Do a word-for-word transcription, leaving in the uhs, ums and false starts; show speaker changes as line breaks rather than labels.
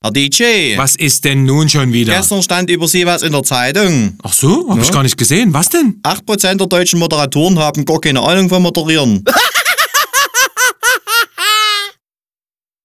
Herr D J.
Was ist denn nun schon wieder?
Gestern stand über Sie was in der Zeitung.
Ach so, hab ich gar nicht gesehen. Was denn?
acht Prozent der deutschen Moderatoren haben gar keine Ahnung vom Moderieren.